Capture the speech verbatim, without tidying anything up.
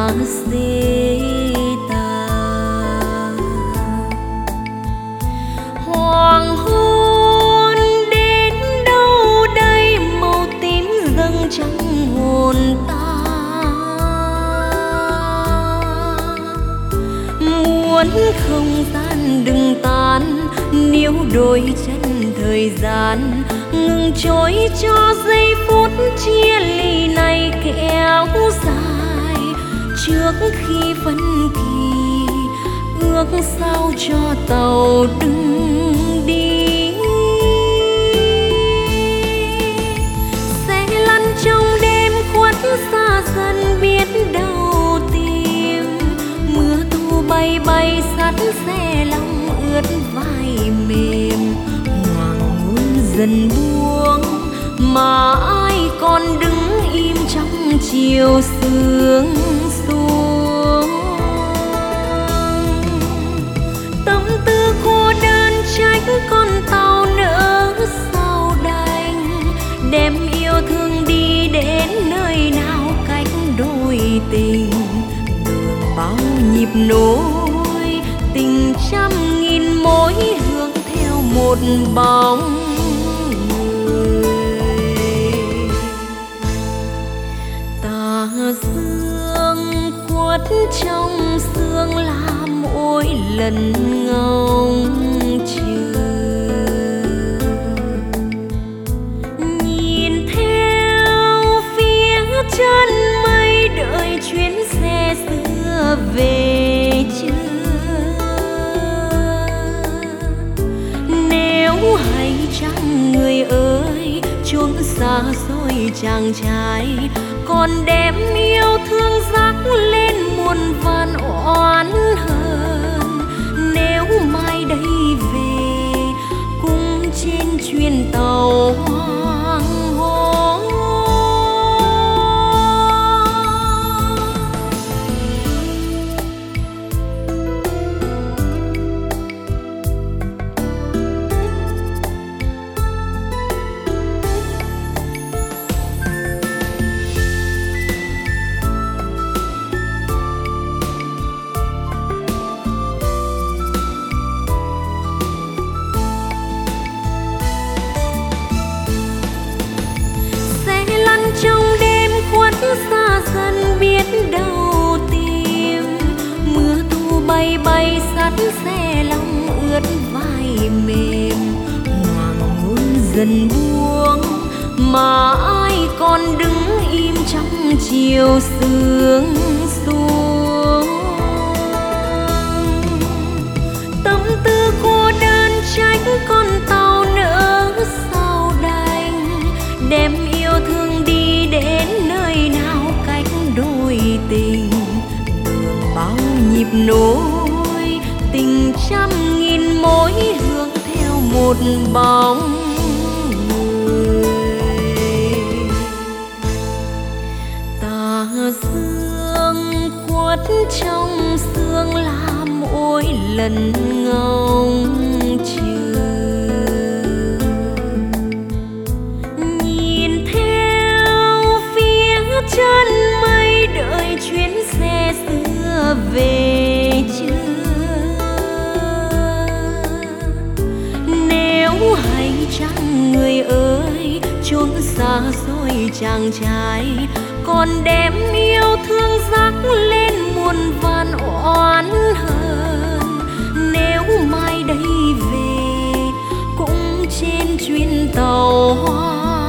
xa xê ta. Hoàng hôn đến đâu đây, màu tím dâng trắng hồn ta. Muốn không gian đừng tan, níu đôi chân thời gian ngừng trôi cho giây phút chia ly này kéo dài. Trước khi phân kỳ ước sao cho tàu đừng đi, sẽ lăn trong đêm khuất xa dần biết đâu tìm. Mưa thu bay bay sắt xe lòng ướt vai mềm, hoàng hôn dần buông mà ai còn đứng im trong chiều sương xuống. Tâm tư cô đơn trách con tàu nỡ sao đành, đem yêu thương đi đến nơi nào cách đôi tình. Đường bao nhịp nối tình trăm nghìn mối hướng theo một bóng người. Tà dương khuất trong sương là mỗi lần ngóng chờ, nhìn theo phía chân mây đợi chuyến xe xưa về chưa. Nếu hay chăng người ơi chốn xa xôi chàng trai, còn đem yêu thương dắt lên muôn vàn oán hờn. Nếu mai đây về cùng trên chuyến tàu hoàng hôn, xa dần biết đâu tìm. Mưa thu bay bay sắt xe lòng ướt vai mềm, hoàng hôn dần buông mà ai còn đứng im trong chiều sương xuống. Tâm tư cô đơn trách con tàu nỡ sao đành, đem yêu thương đi đến nơi nào cách đôi tình. Đường bao nhịp nối tình trăm nghìn mối hướng theo một bóng người. Tà dương khuất trong sương là mỗi lần ngóng chờ, nhìn theo phía chân mây đợi chuyến xe xưa về chưa. Nếu hay chăng người ơi chốn xa xôi chàng trai, còn đem yêu thương dắt lên muôn vàn oán hờn. Nếu mai đây về cũng trên chuyến tàu hoa